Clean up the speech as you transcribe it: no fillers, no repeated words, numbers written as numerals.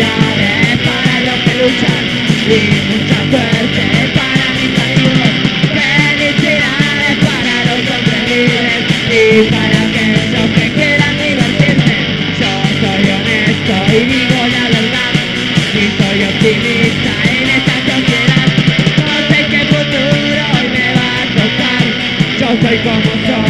felicidades para los que luchan y mucha suerte para mis amigos. Felicidades para los hombres libres y para aquellos que quieran divertirse. Yo soy honesto y digo la verdad y soy optimista en esta sociedad. No sé qué futuro hoy me va a tocar. Yo soy como soy.